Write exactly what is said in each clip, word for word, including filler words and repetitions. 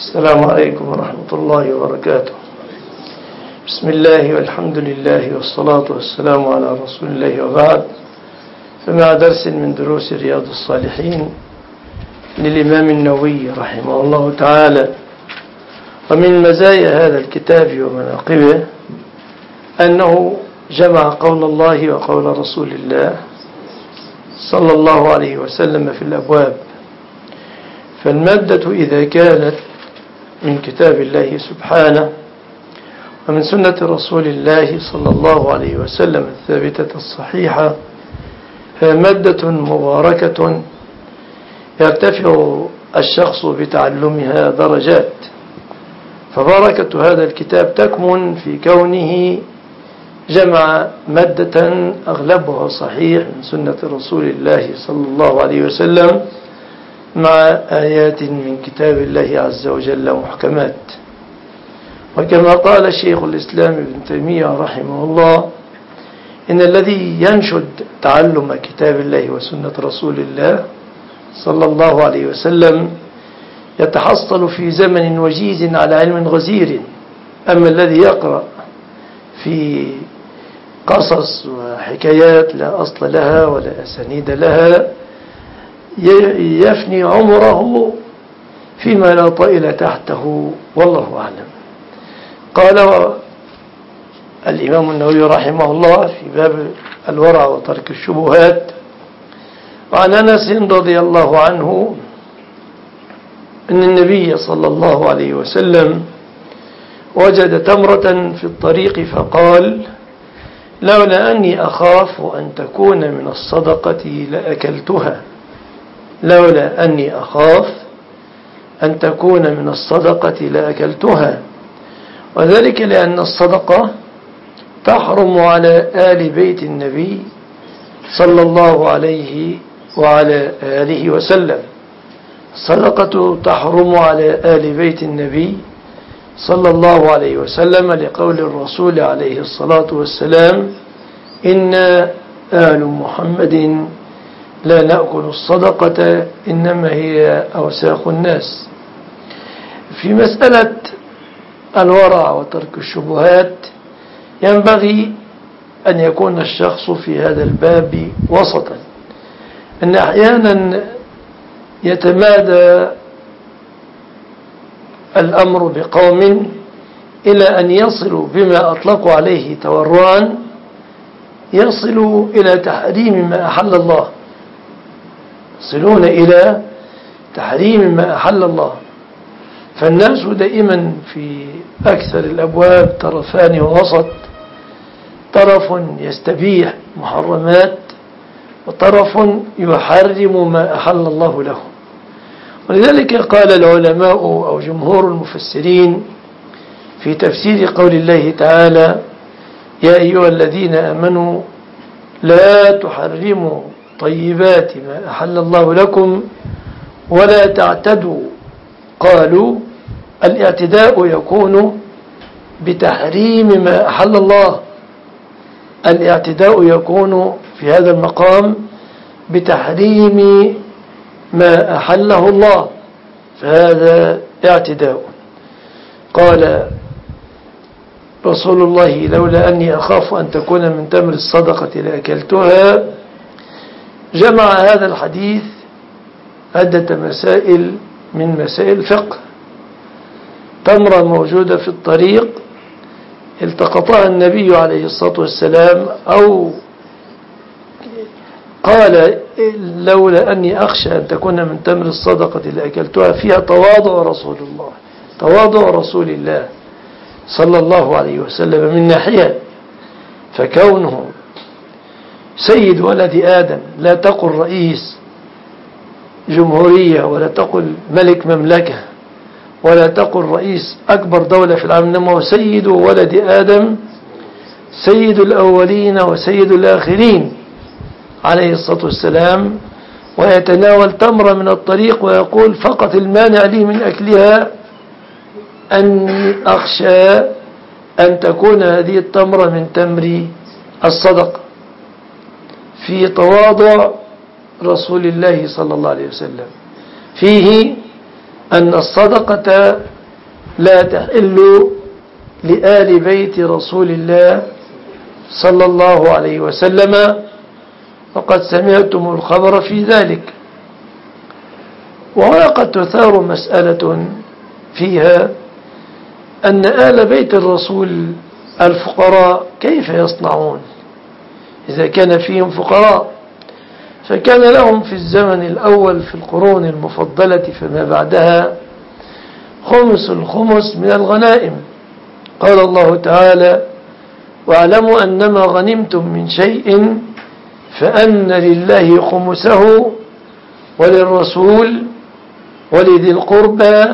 السلام عليكم ورحمة الله وبركاته. بسم الله والحمد لله والصلاة والسلام على رسول الله وبعد. فمع درس من دروس رياض الصالحين للإمام النووي رحمه الله تعالى. ومن مزايا هذا الكتاب ومناقبه أنه جمع قول الله وقول رسول الله صلى الله عليه وسلم في الأبواب. فالمادة إذا كانت من كتاب الله سبحانه ومن سنة رسول الله صلى الله عليه وسلم الثابتة الصحيحة فمادة مباركة يرتفع الشخص بتعلمها درجات. فبركة هذا الكتاب تكمن في كونه جمع مادة أغلبها صحيح من سنة رسول الله صلى الله عليه وسلم مع آيات من كتاب الله عز وجل محكمات. وكما قال شيخ الإسلام ابن تيمية رحمه الله إن الذي ينشد تعلم كتاب الله وسنة رسول الله صلى الله عليه وسلم يتحصل في زمن وجيز على علم غزير. أما الذي يقرأ في قصص وحكايات لا أصل لها ولا أسانيد لها يفني عمره فيما لا طائل تحته والله أعلم. قال الإمام النووي رحمه الله في باب الورع وترك الشبهات وعن أنس رضي الله عنه أن النبي صلى الله عليه وسلم وجد تمرة في الطريق فقال لولا أني أخاف أن تكون من الصدقة لأكلتها لولا أني أخاف أن تكون من الصدقة لأكلتها. وذلك لأن الصدقة تحرم على آل بيت النبي صلى الله عليه وعلى آله وسلم. الصدقة تحرم على آل بيت النبي صلى الله عليه وسلم لقول الرسول عليه الصلاة والسلام إنا آل محمد لا نأكل الصدقة إنما هي أوساخ الناس. في مسألة الورع وترك الشبهات ينبغي أن يكون الشخص في هذا الباب وسطا. أن أحيانا يتمادى الأمر بقوم إلى أن يصلوا بما أطلقوا عليه تورعا يصلوا إلى تحريم ما أحل الله يصلون إلى تحريم ما أحل الله. فالناس دائما في أكثر الأبواب طرفان ووسط. طرف يستبيح محرمات وطرف يحرم ما أحل الله له. ولذلك قال العلماء أو جمهور المفسرين في تفسير قول الله تعالى يا أيها الذين آمنوا لا تحرموا طيبات ما أحل الله لكم ولا تعتدوا. قالوا الاعتداء يكون بتحريم ما أحل الله. الاعتداء يكون في هذا المقام بتحريم ما أحله الله فهذا اعتداء. قال رسول الله لولا أني أخاف أن تكون من تمر الصدقة لأكلتها. جمع هذا الحديث عدة مسائل من مسائل الفقه. تمرة موجودة في الطريق التقطها النبي عليه الصلاة والسلام أو قال لولا أني أخشى أن تكون من تمر الصدقة لأكلتها فيها تواضع رسول الله تواضع رسول الله صلى الله عليه وسلم من ناحية. فكونه سيد ولد آدم لا تقل رئيس جمهورية ولا تقل ملك مملكة ولا تقل رئيس أكبر دولة في العالم إنما هو سيد ولد آدم سيد الأولين وسيد الآخرين عليه الصلاة والسلام. ويتناول تمرة من الطريق ويقول فقط المانع لي من أكلها أني أخشى أن تكون هذه التمرة من تمر الصدقة. في تواضع رسول الله صلى الله عليه وسلم فيه أن الصدقة لا تحل لآل بيت رسول الله صلى الله عليه وسلم، وقد سمعتم الخبر في ذلك. وهنا قد تثار مسألة فيها أن آل بيت الرسول الفقراء كيف يصنعون إذا كان فيهم فقراء؟ فكان لهم في الزمن الأول في القرون المفضلة فما بعدها خمس الخمس من الغنائم. قال الله تعالى: واعلموا أنما غنمتم من شيء فأن لله خمسه وللرسول ولذي القربى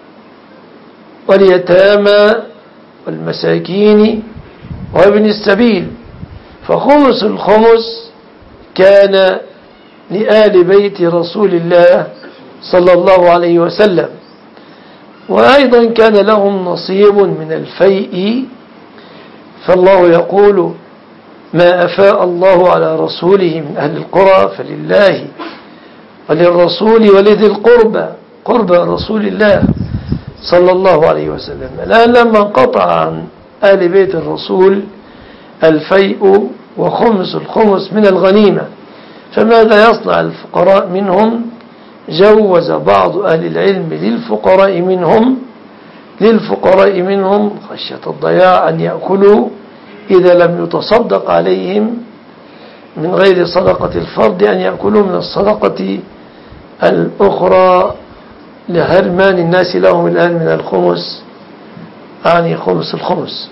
واليتامى والمساكين وابن السبيل. فخمس الخمس كان لآل بيت رسول الله صلى الله عليه وسلم. وأيضا كان لهم نصيب من الفيء، فالله يقول: ما أفاء الله على رسوله من أهل القرى فلله وللرسول ولذي القربى، قربى رسول الله صلى الله عليه وسلم. الآن لما انقطع عن آل بيت الرسول الفيء وخمس الخمس من الغنيمة، فماذا يصنع الفقراء منهم؟ جوز بعض أهل العلم للفقراء منهم للفقراء منهم خشية الضياع أن يأكلوا إذا لم يتصدق عليهم من غير صدقة الفرد، أن يأكلوا من الصدقة الأخرى لهرمان الناس لهم الآن من الخمس، يعني خمس الخمس.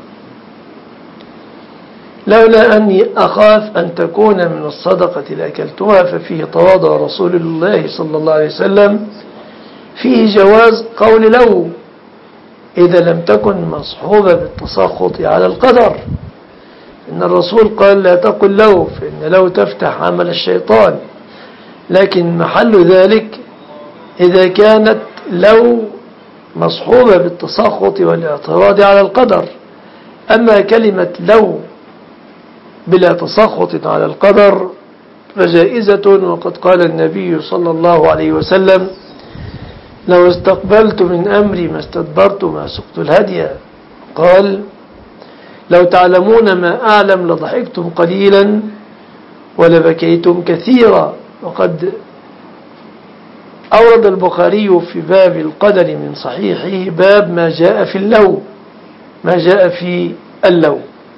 لولا أني أخاف أن تكون من الصدقة لأكلتها، ففيه تواضع رسول الله صلى الله عليه وسلم، فيه جواز قول لو إذا لم تكن مصحوبة بالتسخط على القدر. إن الرسول قال: لا تقل لو، فإن لو تفتح عمل الشيطان. لكن محل ذلك إذا كانت لو مصحوبة بالتسخط والاعتراض على القدر. أما كلمة لو بلا تسخط على القدر فجائزة، وقد قال النبي صلى الله عليه وسلم: لو استقبلت من أمري ما استدبرت ما سقت الهدي. قال: لو تعلمون ما أعلم لضحكتم قليلا ولبكيتم كثيرا. وقد أورد البخاري في باب القدر من صحيحه باب ما جاء في اللو ما جاء في اللو.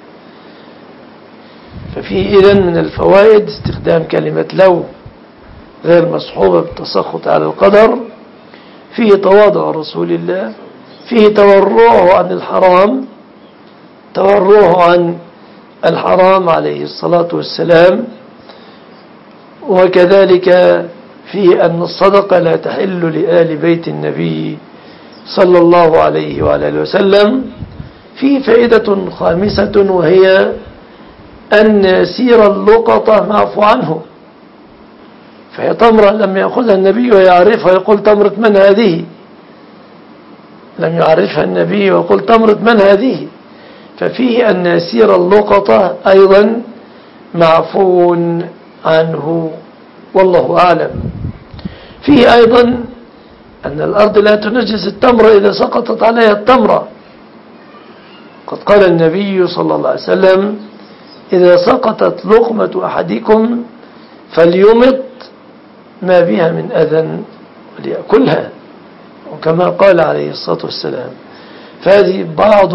ففيه إذن من الفوائد استخدام كلمة لو غير مصحوبة بالتسخط على القدر، فيه تواضع رسول الله، فيه تورعه عن الحرام تورعه عن الحرام عليه الصلاة والسلام. وكذلك فيه أن الصدقة لا تحل لآل بيت النبي صلى الله عليه وعلى وسلم. فيه فائدة خامسة، وهي أن يسير اللقطة معفو عنه. فهي تمرة لم يأخذها النبي ويعرفها يقول: تمرة من هذه؟ لم يعرفها النبي ويقول: تمرة من هذه؟ ففيه أن يسير اللقطة أيضا معفو عنه، والله أعلم. فيه أيضا أن الأرض لا تنجس التمرة إذا سقطت عليها التمرة. قد قال النبي صلى الله عليه وسلم: إذا سقطت لقمة أحدكم فليمط ما بها من أذى وليأكلها، وكما قال عليه الصلاة والسلام. فهذه بعض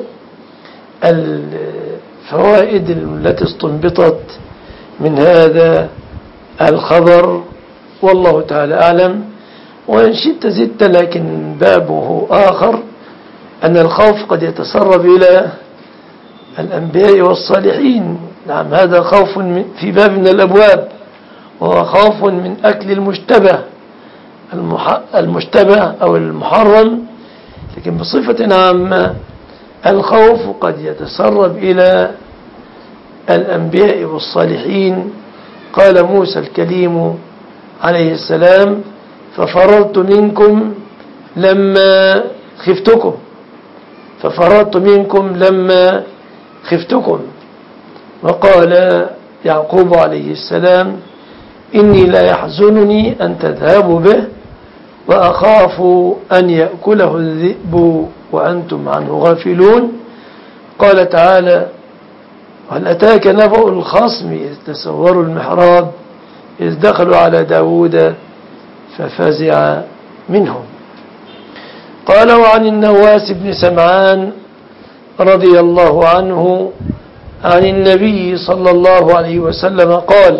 الفوائد التي استنبطت من هذا الخبر، والله تعالى أعلم. وإن شئت زدت، لكن بابه آخر، أن الخوف قد يتسرب إلى الأنبياء والصالحين. نعم، هذا خوف في باب من الأبواب، وهو خوف من أكل المشتبه المشتبه أو المحرم. لكن بصفة عامة الخوف قد يتسرب إلى الأنبياء والصالحين. قال موسى الكليم عليه السلام: ففررت منكم لما خفتكم ففررت منكم لما خفتكم. وقال يعقوب عليه السلام: إني لا يحزنني أن تذهبوا به وأخاف أن يأكله الذئب وأنتم عنه غافلون. قال تعالى: وهل أتاك نبأ الخصم إذ تسوروا المحراب إذ دخلوا على داود ففزع منهم. قال: وعن النواس بن سمعان رضي الله عنه عن النبي صلى الله عليه وسلم قال: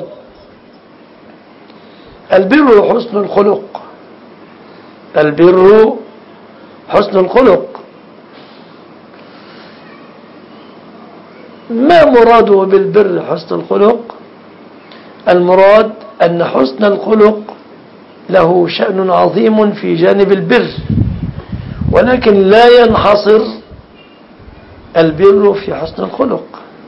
البر حسن الخلق. البر حسن الخلق. ما مراده بالبر حسن الخلق؟ المراد أن حسن الخلق له شأن عظيم في جانب البر، ولكن لا ينحصر البر في حسن الخلق.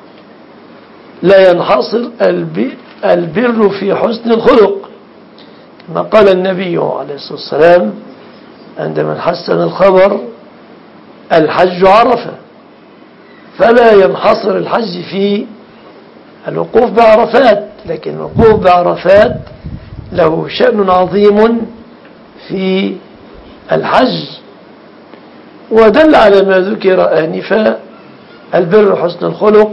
لا ينحصر البر في حسن الخلق، كما قال النبي عليه الصلاة والسلام عندما حسن الخبر: الحج عرفة. فلا ينحصر الحج في الوقوف بعرفات، لكن الوقوف بعرفات له شأن عظيم في الحج. ودل على ما ذكر آنفا البر حسن الخلق،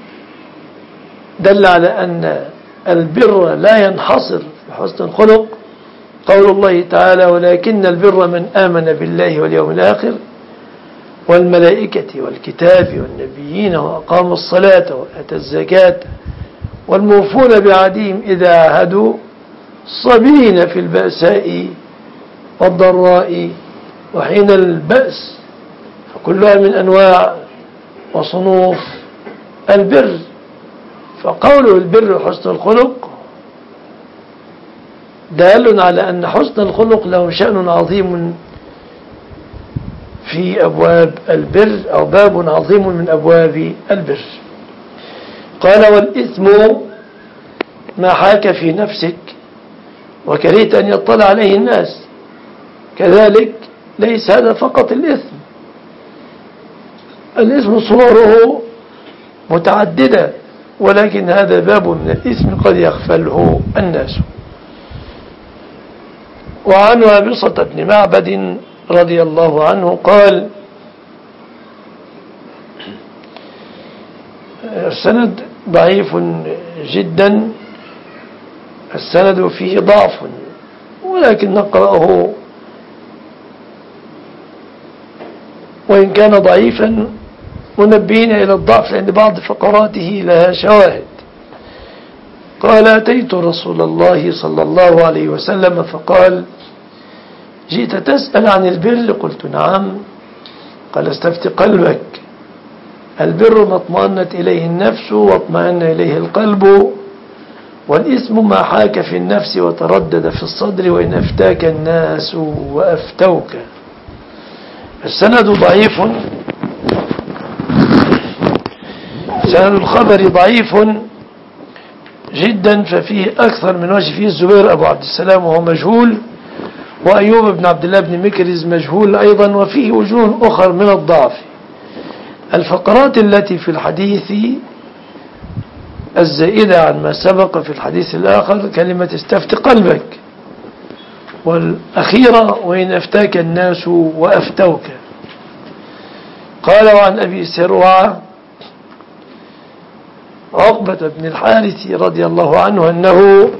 دل على أن البر لا ينحصر في حسن الخلق قول الله تعالى: ولكن البر من آمن بالله واليوم الآخر والملائكة والكتاب والنبيين وأقام الصلاة وآتى الزكاة والموفون بعهدهم إذا عاهدوا الصابرين في البأساء والضراء وحين البأس، فكلها من أنواع وصنوف البر. فقوله البر حسن الخلق دال على أن حسن الخلق له شأن عظيم في أبواب البر، أو باب عظيم من أبواب البر. قال: والإثم ما حاك في نفسك وكرهت أن يطلع عليه الناس. كذلك ليس هذا فقط الإثم، الإثم صوره متعددة، ولكن هذا باب من الإثم قد يغفله الناس. وعن وابصة بن معبد رضي الله عنه قال: السند ضعيف جدا، السند فيه ضعف، ولكن نقرأه وإن كان ضعيفا منبهين إلى الضعف لأن بعض فقراته لها شواهد. قال: أتيت رسول الله صلى الله عليه وسلم فقال: جئت تسأل عن البر؟ قلت: نعم. قال: استفت قلبك. البر ما اطمأنت إليه النفس واطمأن إليه القلب، والإثم ما حاك في النفس وتردد في الصدر وإن أفتاك الناس وأفتوك. السند ضعيف، سند الخبر ضعيف جدا، ففيه أكثر من وجه. فيه الزبير أبو عبد السلام وهو مجهول، وأيوب بن عبد الله بن مكرز مجهول أيضا، وفيه وجوه أخر من الضعف. الفقرات التي في الحديث الزائدة عن ما سبق في الحديث الآخر كلمة استفت قلبك، والأخيرة وإن أفتاك الناس وأفتوك. قال: وعن أبي سروعة عقبة بن الحارث رضي الله عنه أنه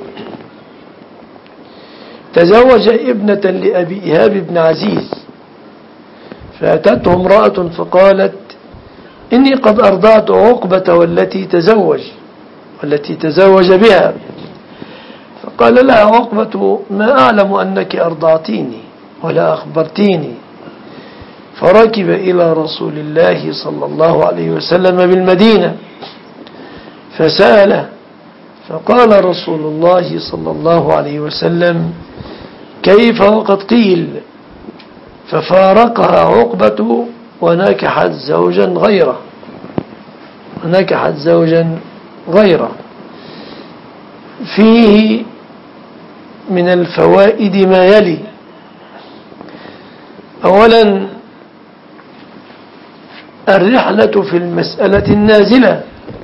تزوج ابنة لأبي إيهاب بن عزيز، فأتته امرأة فقالت: إني قد أرضعت عقبة والتي تزوج والتي تزوج بها. فقال لها عقبة: ما أعلم أنك أرضعتيني ولا أخبرتيني. فركب إلى رسول الله صلى الله عليه وسلم بالمدينة فسأله، فقال رسول الله صلى الله عليه وسلم: كيف وقد قيل؟ ففارقها عقبة ونكحت زوجا غيره ونكحت زوجا غيره. فيه من الفوائد ما يلي: أولا الرحلة في المسألة النازلة،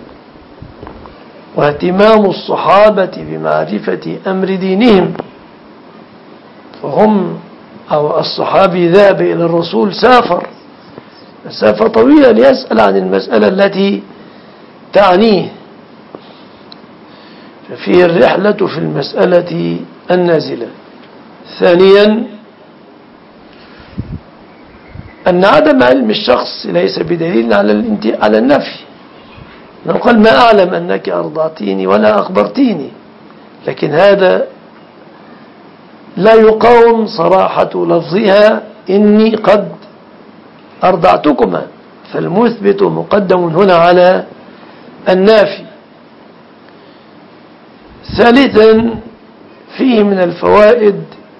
واهتمام الصحابة بمعرفة أمر دينهم، فهم أو الصحابي ذهب إلى الرسول سافر مسافة طويلة ليسأل عن المسألة التي تعنيه، ففيه الرحلة في المسألة النازلة. ثانيا أن عدم علم الشخص ليس بدليل على على النفي. لو قال ما أعلم أنك أرضعتيني ولا أخبرتيني، لكن هذا لا يقاوم صراحة لفظها إني قد أرضعتكما، فالمثبت مقدم هنا على النافي. ثالثا فيه من الفوائد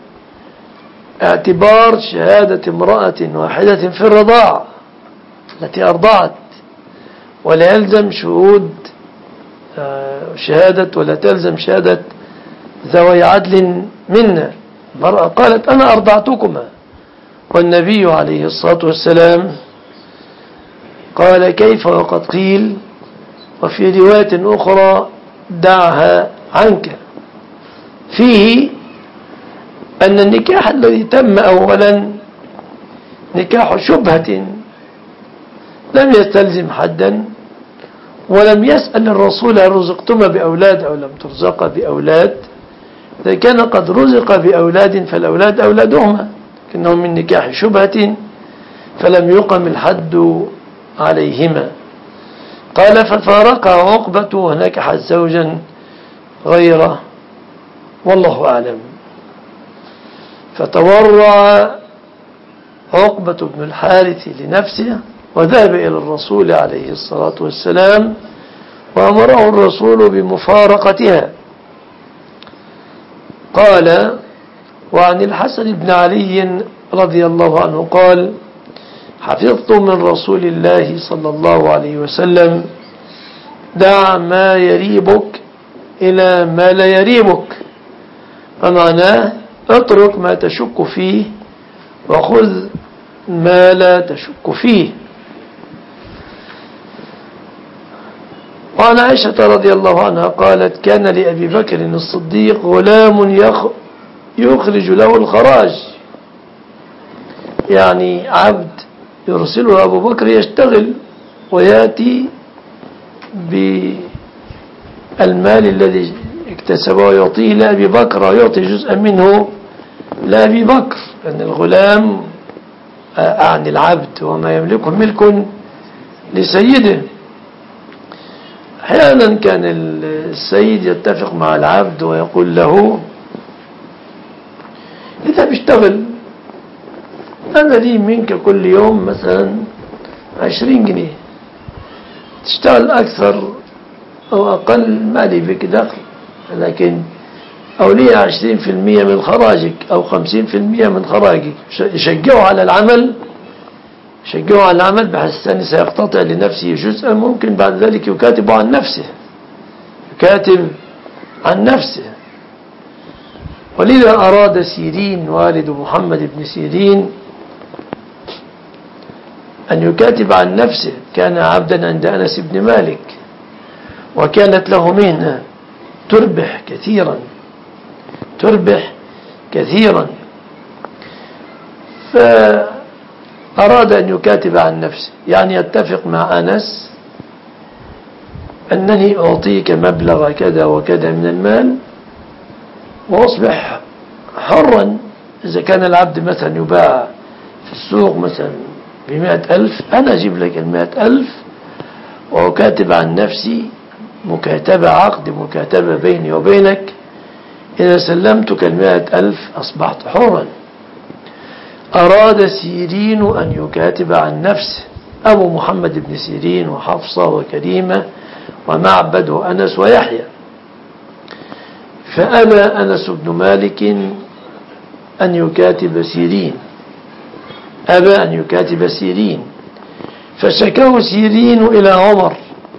اعتبار شهادة امرأة واحدة في الرضاع التي أرضعت، ولا يلزم شهود شهادة ولا تلزم شهادة ذوي عدل منا. المرأة قالت أنا أرضعتكما، والنبي عليه الصلاة والسلام قال كيف وقد قيل، وفي رواية أخرى دعها عنك. فيه أن النكاح الذي تم أولا نكاح شبهة لم يستلزم حدا، ولم يسأل الرسول هل رزقتما بأولاد أو لم ترزق بأولاد. إذا كان قد رزق بأولاد فالأولاد أولادهما، لكنهم من نكاح شبهة فلم يقم الحد عليهما. قال ففارقها عقبة ونكحت زوجا غيره والله أعلم. فتورع عقبة بن الحارث لنفسه وذهب إلى الرسول عليه الصلاة والسلام وأمره الرسول بمفارقتها. قال وعن الحسن بن علي رضي الله عنه قال حفظت من رسول الله صلى الله عليه وسلم دع ما يريبك إلى ما لا يريبك، فمعناه اترك ما تشك فيه وخذ ما لا تشك فيه. وعن عائشة رضي الله عنها قالت كان لأبي بكر الصديق غلام يخرج له الخراج، يعني عبد يرسله أبو بكر يشتغل ويأتي بالمال الذي اكتسبه ويعطيه لأبي بكر ويعطي جزءا منه لأبي بكر، لأن الغلام أعني العبد وما يملكه ملك لسيده. أحيانا كان السيد يتفق مع العبد ويقول له إذا بيشتغل أنا لي منك كل يوم مثلا عشرين جنيه، تشتغل أكثر أو أقل ما لي بك دخل، لكن أو لي عشرين في المية من خراجك أو خمسين في المية من خراجك. يشجعه على العمل، يشجعه على العمل بحيث أنه سيقتطع لنفسه جزءا ممكن بعد ذلك يكاتب عن نفسه يكاتب عن نفسه. ولذا أراد سيرين والد محمد بن سيرين أن يكاتب عن نفسه. كان عبدا عند أنس بن مالك وكانت له مهنة تربح كثيرا تربح كثيرا فأراد أن يكاتب عن نفسه، يعني يتفق مع أنس أنني أعطيك مبلغ كذا وكذا من المال وأصبح حرا. إذا كان العبد مثلا يباع في السوق مثلا بمئة ألف، أنا أجيب لك المئة ألف وأكاتب عن نفسي مكاتبة عقد مكاتبة بيني وبينك، إذا سلمتك المئة ألف أصبحت حرا. أراد سيرين أن يكاتب عن نفسه، أبو محمد بن سيرين وحفصة وكريمة ومعبد وأنس ويحيى. فأبى أنس بن مالك أن يكاتب سيرين، أبى أن يكاتب سيرين، فشكاه سيرين إلى عمر،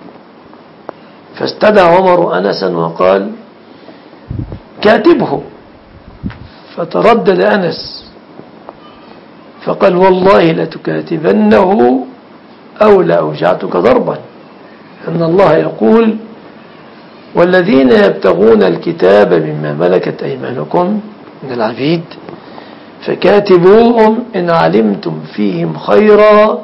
فاستدعى عمر أنسا وقال كاتبه، فتردد أنس فقال والله لتكاتبنه أو لأوجعتك ضربا، أن الله يقول والذين يبتغون الكتاب مما ملكت أيمانكم من العبيد فكاتبوهم إن علمتم فيهم خيرا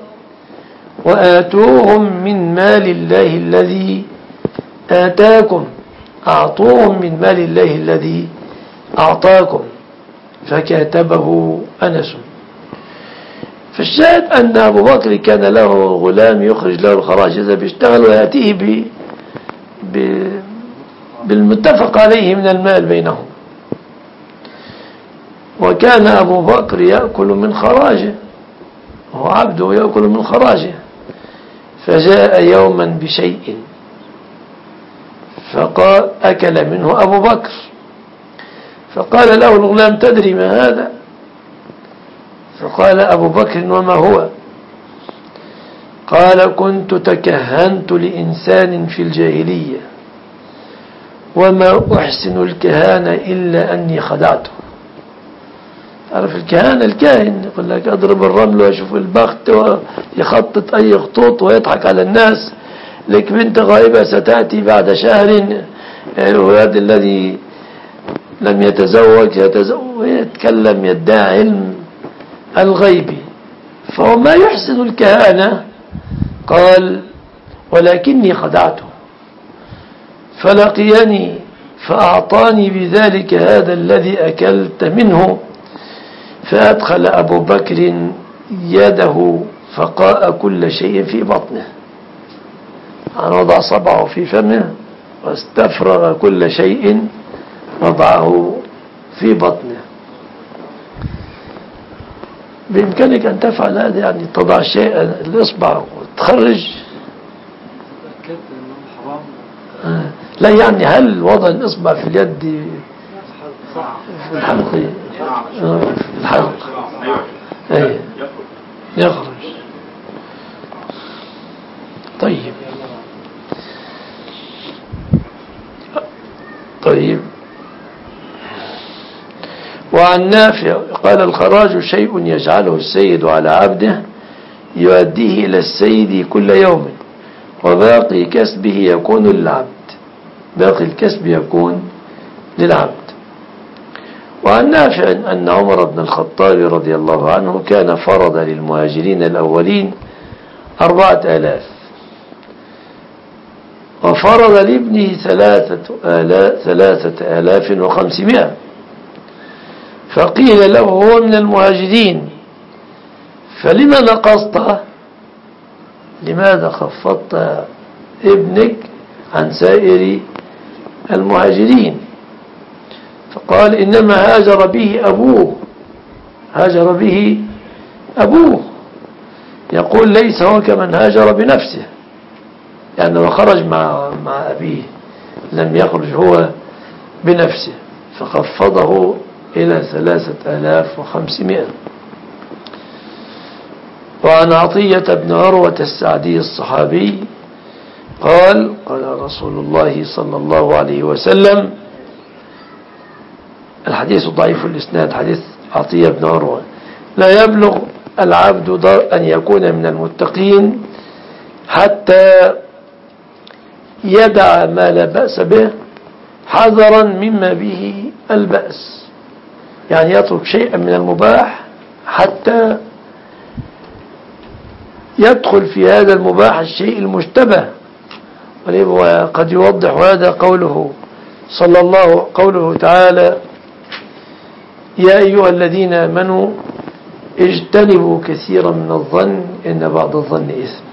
وآتوهم من مال الله الذي آتاكم أعطوهم من مال الله الذي أعطاكم. فكاتبه أنس. فالشاهد أن أبو بكر كان له غلام يخرج له الخراج إذا بيشتغل ويأتيه ب... ب... بالمتفق عليه من المال بينهم. وكان أبو بكر يأكل من خراجه، وهو عبده يأكل من خراجه. فجاء يوما بشيء فقال أكل منه أبو بكر، فقال له الغلام تدري ما هذا؟ فقال أبو بكر وما هو؟ قال كنت تكهنت لإنسان في الجاهلية وما أحسن الكهانة إلا أني خدعته. تعرف الكهانة الكاهن يقول لك أضرب الرمل ويشوف البخت ويخطط أي خطوط ويضحك على الناس. لك بنت غائبة ستأتي بعد شهر، الولد الذي لم يتزوج يتزوج ويتكلم يدعي علم الغيب، فهو ما يحسن الكهانة. قال ولكني خدعته فلقيني فأعطاني بذلك هذا الذي أكلت منه. فأدخل أبو بكر يده فقاء كل شيء في بطنه، وضع صبعه في فمه واستفرغ كل شيء وضعه في بطنه. بإمكانك أن تفعل هذا، يعني تضع شيء الإصبع وتخرج. آه. لا يعني هل وضع الإصبع في اليد في الحلق آه. في الحلق أي يخرج. طيب طيب وعن نافع قال الخراج شيء يجعله السيد على عبده يؤديه إلى السيد كل يوم وباقي كسبه يكون للعبد، باقي الكسب يكون للعبد. وعن نافع أن عمر بن الخطاب رضي الله عنه كان فرض للمهاجرين الأولين أربعة آلاف وفرض لابنه ثلاثة آلاف, ثلاثة آلاف وخمسمائة. فقيل له هو من المهاجرين فلما نقصت؟ لماذا خفضت ابنك عن سائر المهاجرين؟ فقال إنما هاجر به أبوه، هاجر به أبوه. يقول ليس هو كمن هاجر بنفسه، لأنه يعني خرج مع مع أبيه، لم يخرج هو بنفسه، فخفضه إلى ثلاثة آلاف وخمسمائة. وعن عطية بن عروة السعدي الصحابي قال قال رسول الله صلى الله عليه وسلم، الحديث ضعيف الإسناد، حديث عطية بن عروة، لا يبلغ العبد أن يكون من المتقين حتى يدع ما لا بأس به حذرا مما به البأس، يعني يترك شيئا من المباح حتى يدخل في هذا المباح الشيء المشتبه. وقد يوضح هذا قوله صلى الله قوله تعالى يا أيها الذين آمنوا اجتنبوا كثيرا من الظن إن بعض الظن إثم.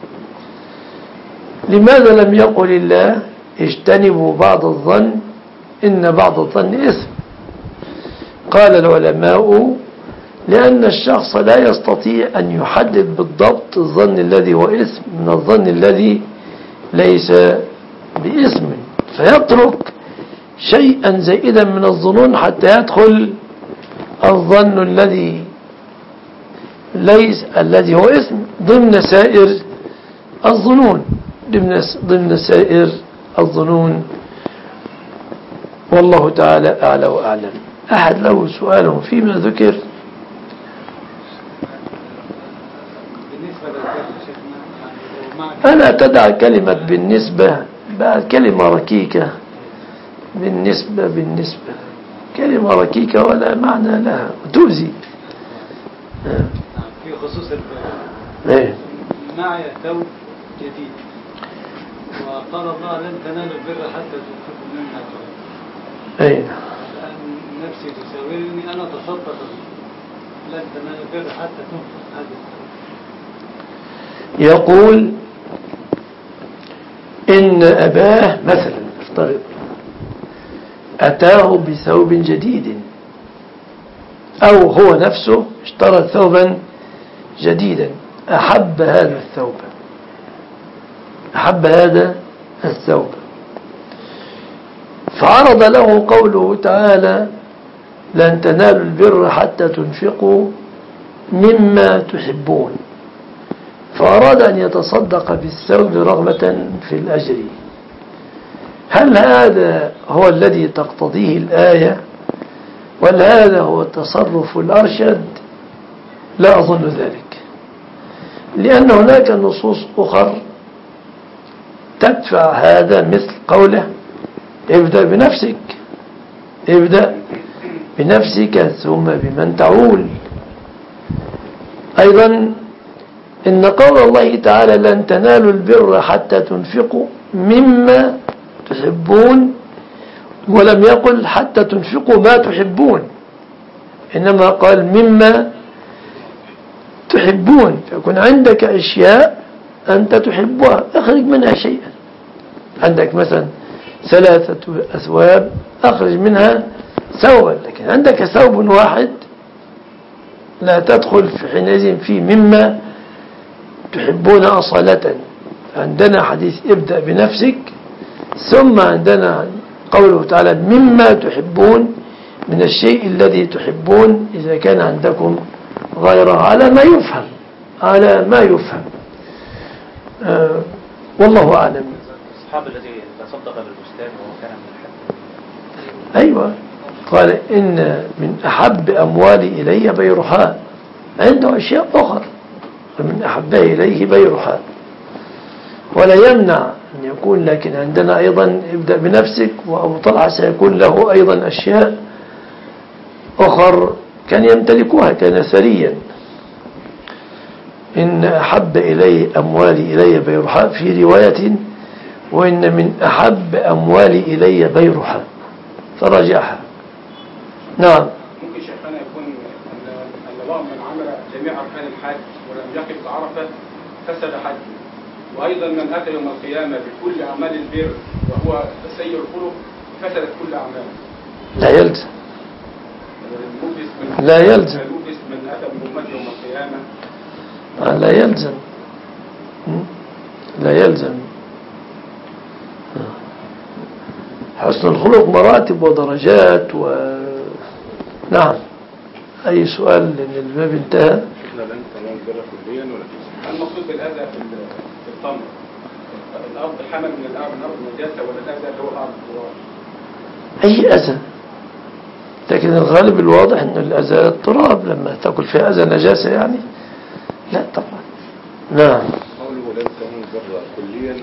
لماذا لم يقل الله اجتنبوا بعض الظن إن بعض الظن إثم؟ قال العلماء لأن الشخص لا يستطيع أن يحدد بالضبط الظن الذي هو إثم من الظن الذي ليس بإثم، فيترك شيئا زائدا من الظنون حتى يدخل الظن الذي ليس الذي هو إثم ضمن سائر الظنون ضمن ضمن سائر الظنون. والله تعالى أعلى وأعلم. أحد له سؤال فيما ذكر؟ ألا تدع كلمة بالنسبة بعد كلمة ركيكة، بالنسبة بالنسبة كلمة ركيكة ولا معنى لها. تؤذي. في خصوص ايه معي ثوب جديد وقال الله لن تنالوا البر حتى تنفقوا مما تحبون. ايه الآن نفسي تساويني أنا أتصدق لن تنالوا البر حتى تنفق هذا الثوب. يقول إن أباه مثلا افترض أتاه بثوب جديد أو هو نفسه اشترى ثوبا جديدا، أحب هذا الثوب أحب هذا الثوب فعرض له قوله تعالى لن تنالوا البر حتى تنفقوا مما تحبون، فأراد أن يتصدق بالثوب رغبة في الأجر. هل هذا هو الذي تقتضيه الآية ولا هذا هو التصرف الأرشد؟ لا أظن ذلك، لأن هناك نصوص أخر تدفع هذا، مثل قوله ابدأ بنفسك ابدأ بنفسك ثم بمن تعول. أيضا إن قول الله تعالى لن تنالوا البر حتى تنفقوا مما تحبون، ولم يقل حتى تنفقوا ما تحبون، إنما قال مما تحبون، فيكون عندك أشياء أنت تحبها أخرج منها شيئا. عندك مثلا ثلاثة أثواب أخرج منها ثوبا، لكن عندك ثوب واحد لا تدخل في حينئذ في مما تحبون أصالة. عندنا حديث ابدأ بنفسك، ثم عندنا قوله تعالى مما تحبون من الشيء الذي تحبون إذا كان عندكم غيره، على ما يفهم على ما يفهم آه والله أعلم. الصحابي الذي تصدق بالبستان وهو كان من الحب. أيوة، قال إن من أحب أموالي إلي بيرحاء، عنده أشياء أخرى فمن أحبه إليه بيرحاء، ولا يمنع أن يكون، لكن عندنا أيضا ابدأ بنفسك، وأبو طلحة سيكون له أيضا أشياء أخر كان يمتلكها، كان ثريا. إن أحب إلي أموالي إلي بيرحاء في رواية وإن من أحب أموالي إلي بيرحاء، فرجعها. نعم. ممكن شيخنا يكون أن الله من عمل جميع أركان الحج ولم يقف بعرفة فسد حجه، وأيضا من أتى يوم القيامة بكل أعمال البر وهو سيء الخلق فسدت كل أعماله. لا يلزم لا يلزم من أتى بأمة يوم القيامة لا يلزم لا يلزم حسن الخلق مراتب ودرجات و... نعم. أي سؤال لأن الباب انتهى. المقصود بالأذى في التمر الأرض حمل من الأرض من أرض النجاسة ولا الأذى اللي هو الأرض التراب؟ أي أذى، لكن الغالب الواضح أن الأذى التراب لما تأكل فيها أذى نجاسة يعني لا طبعا. نعم. قوله لن تنالوا البر كليا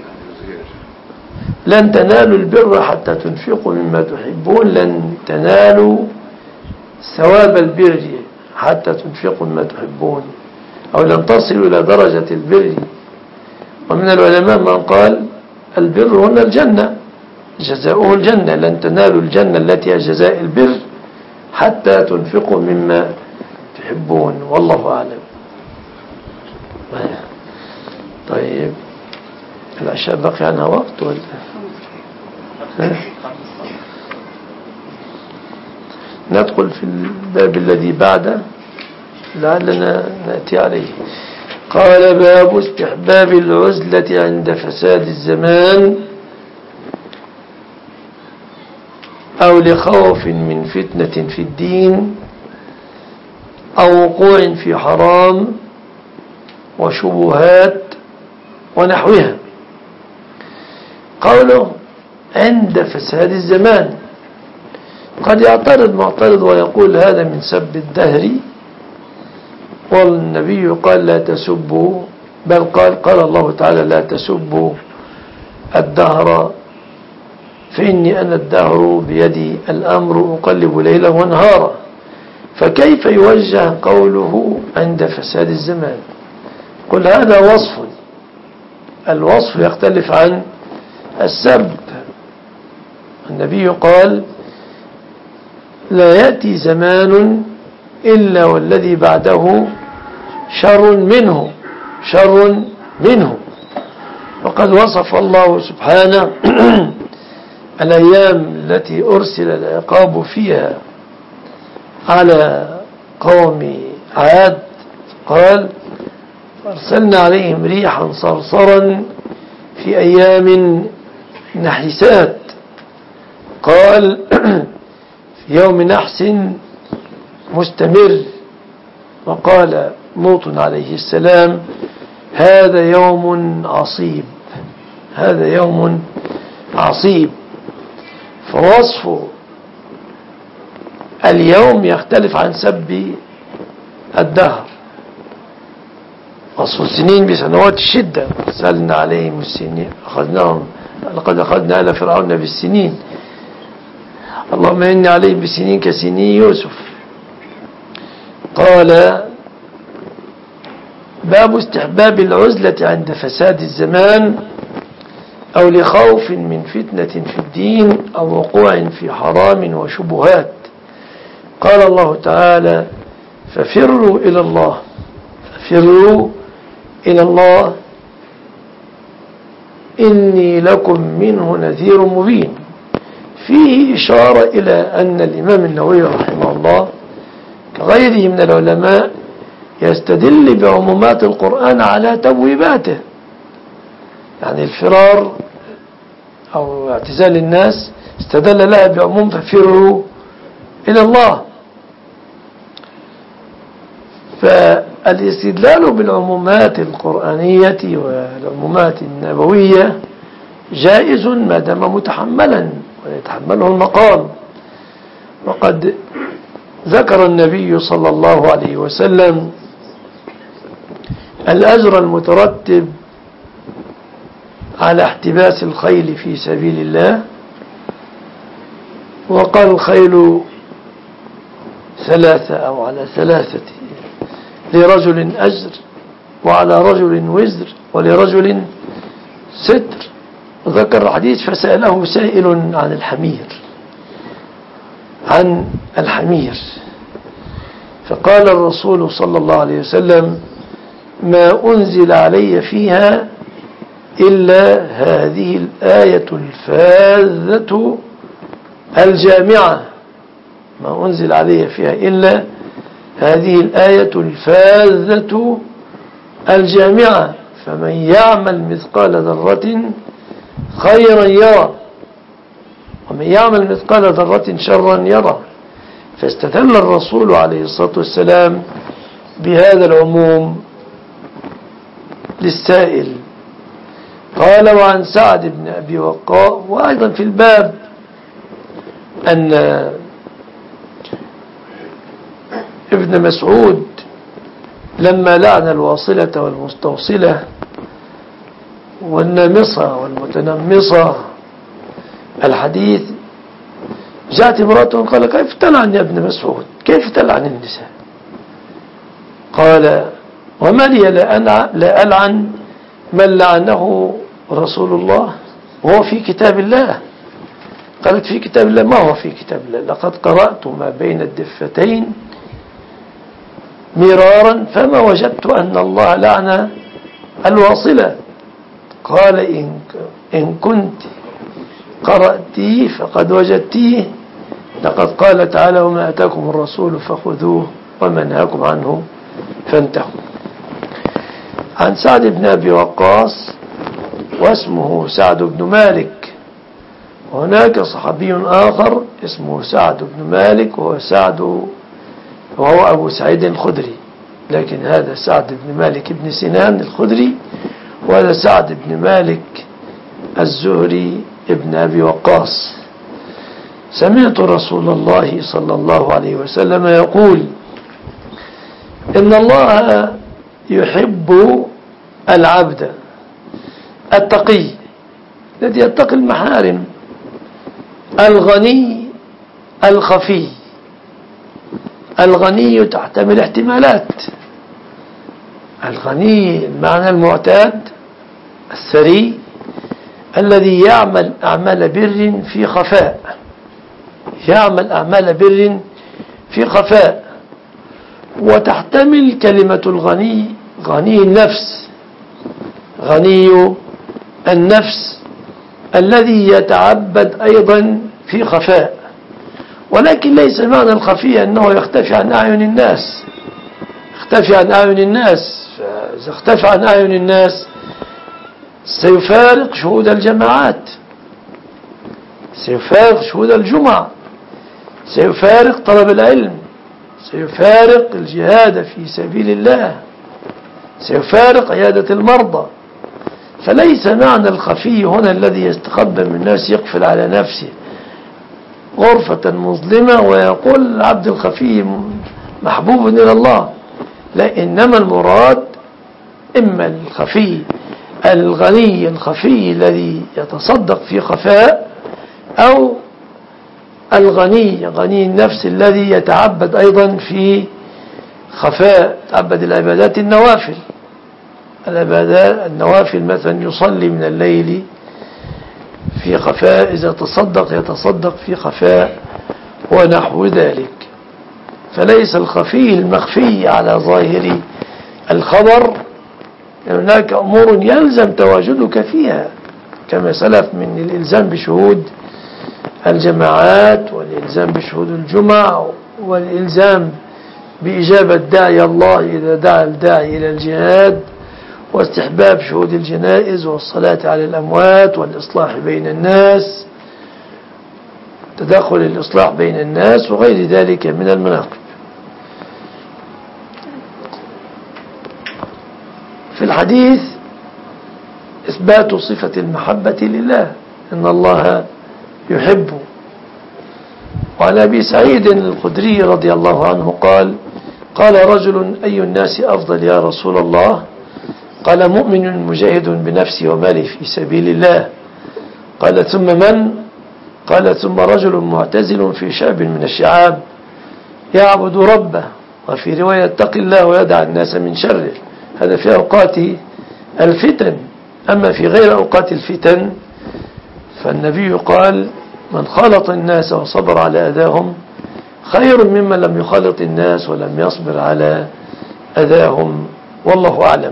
لن تنالوا البر حتى تنفقوا مما تحبون، لن تنالوا ثواب البر حتى تنفقوا مما تحبون، أو لن تصلوا إلى درجة البر. ومن العلماء من قال البر هنا الجنة، جزاؤه الجنة، لن تنالوا الجنة التي هي جزاء البر حتى تنفقوا مما تحبون، والله أعلم. طيب العشاء بقي عنها وقت ولا ندخل في الباب الذي بعده لعلنا نأتي عليه. قال باب استحباب العزلة عند فساد الزمان أو لخوف من فتنة في الدين أو وقوع في حرام وشبهات ونحوها. قوله عند فساد الزمان، قد يعترض معترض ويقول هذا من سب الدهر، والنبي قال لا تسبوا، بل قال قال الله تعالى لا تسبوا الدهر فإني أنا الدهر بيدي الأمر أقلب ليلا ونهارا. فكيف يوجه قوله عند فساد الزمان؟ قل هذا وصف، الوصف يختلف عن السب. النبي قال لا يأتي زمان إلا والذي بعده شر منه شر منه. وقد وصف الله سبحانه الأيام التي أرسل العقاب فيها على قوم عاد، قال أرسلنا عليهم ريحا صرصرا في أيام نحسات، قال في يوم نحس مستمر. وقال لوط عليه السلام هذا يوم عصيب، هذا يوم عصيب. فوصف اليوم يختلف عن سب الدهر. وصف السنين بسنوات الشدة، أرسلنا عليهم السنين أخذناهم لقد أخذنا آل فرعون بالسنين، اللهم إني عليهم بسنين كسنين يوسف. قال باب استحباب العزلة عند فساد الزمان أو لخوف من فتنة في الدين أو وقوع في حرام وشبهات. قال الله تعالى ففروا إلى الله، ففروا إلى الله إني لكم منه نذير مبين. فيه إشارة إلى أن الإمام النووي رحمه الله كغيره من العلماء يستدل بعمومات القرآن على تبويباته، يعني الفرار أو اعتزال الناس استدل لها بعموم ففروا إلى الله. فالاستدلال بالعمومات القرآنية والعمومات النبوية جائز ما دام متحملا ويتحمله المقام. وقد ذكر النبي صلى الله عليه وسلم الأجر المترتب على احتباس الخيل في سبيل الله، وقال الخيل ثلاثة أو على ثلاثة، لرجل أجر وعلى رجل وزر ولرجل ستر. وذكر الحديث فسأله سائل عن الحمير عن الحمير فقال الرسول صلى الله عليه وسلم ما أنزل علي فيها إلا هذه الآية الفاذة الجامعة، ما أنزل علي فيها إلا هذه الآية الفاذة الجامعة فمن يعمل مثقال ذرة خيرا يرى ومن يعمل مثقال ذرة شرا يرى. فاستدل الرسول عليه الصلاة والسلام بهذا العموم للسائل. قال وعن سعد بن أبي وقاص. وأيضا في الباب أن ابن مسعود لما لعن الواصلة والمستوصلة والنامصة والمتنمصة الحديث، جاءت امرأة قال كيف تلعن يا ابن مسعود، كيف تلعن النساء؟ قال وما لي لا ألعن من لعنه رسول الله وهو في كتاب الله. قالت في كتاب الله، ما هو في كتاب الله؟ لقد قرأت ما بين الدفتين مرارا فما وجدت أن الله لعن الواصلة. قال إن, إن كنت قرأتيه فقد وجدتيه، لقد قال تعالى وما أتاكم الرسول فخذوه وما نهاكم عنه فانتهوا. عن سعد بن أبي وقاص واسمه سعد بن مالك، وهناك صحابي آخر اسمه سعد بن مالك وهو سعد وهو أبو سعيد الخدري، لكن هذا سعد بن مالك بن سنان الخدري وهذا سعد بن مالك الزهري ابن أبي وقاص. سمعت رسول الله صلى الله عليه وسلم يقول إن الله يحب العبد التقي الذي يتقي المحارم الغني الخفي الغني تحتمل احتمالات. الغني المعنى المعتاد الثري الذي يعمل أعمال بر في خفاء، يعمل أعمال بر في خفاء. وتحتمل كلمة الغني غني النفس، غني النفس الذي يتعبد أيضا في خفاء، ولكن ليس معنى الخفي أنه يختفي عن أعين الناس، يختفي عن أعين الناس. فإذا اختفى عن أعين الناس سيفارق شهود الجماعات، سيفارق شهود الجمعة، سيفارق طلب العلم، سيفارق الجهاد في سبيل الله، سيفارق عيادة المرضى. فليس معنى الخفي هنا الذي يستخبى من الناس يقفل على نفسه غرفة مظلمة ويقول العبد الخفي محبوب إلى الله، لا، إنما المراد إما الخفي الغني الخفي الذي يتصدق في خفاء، أو الغني غني النفس الذي يتعبد أيضا في خفاء، يتعبد العبادات النوافل، العبادات النوافل مثلا يصلي من الليل في خفاء، إذا تصدق يتصدق في خفاء ونحو ذلك. فليس الخفي المخفي على ظاهر الخبر، هناك أمور يلزم تواجدك فيها كما سلف من الإلزام بشهود الجماعات، والإلزام بشهود الجمع، والإلزام بإجابة داعي الله إذا دعا الداعي إلى الجهاد، واستحباب شهود الجنائز والصلاة على الأموات، والإصلاح بين الناس، تدخل الإصلاح بين الناس، وغير ذلك من المناقب. في الحديث إثبات صفة المحبة لله، إن الله يحب. وعن أبي سعيد الخدري رضي الله عنه قال: قال رجل: أي الناس أفضل يا رسول الله؟ قال: مؤمن مجاهد بنفسه وماله في سبيل الله. قال: ثم من؟ قال: ثم رجل معتزل في شعب من الشعاب يعبد ربه، وفي رواية اتق الله ويدع الناس من شره. هذا في أوقات الفتن. أما في غير أوقات الفتن فالنبي قال: من خالط الناس وصبر على أذاهم خير ممن لم يخالط الناس ولم يصبر على أذاهم، والله أعلم.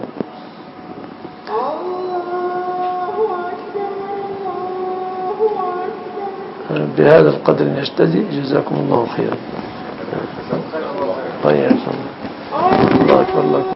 بهذا القدر نجتزي. جزاكم الله خيرا. طيب الله أكبر. الله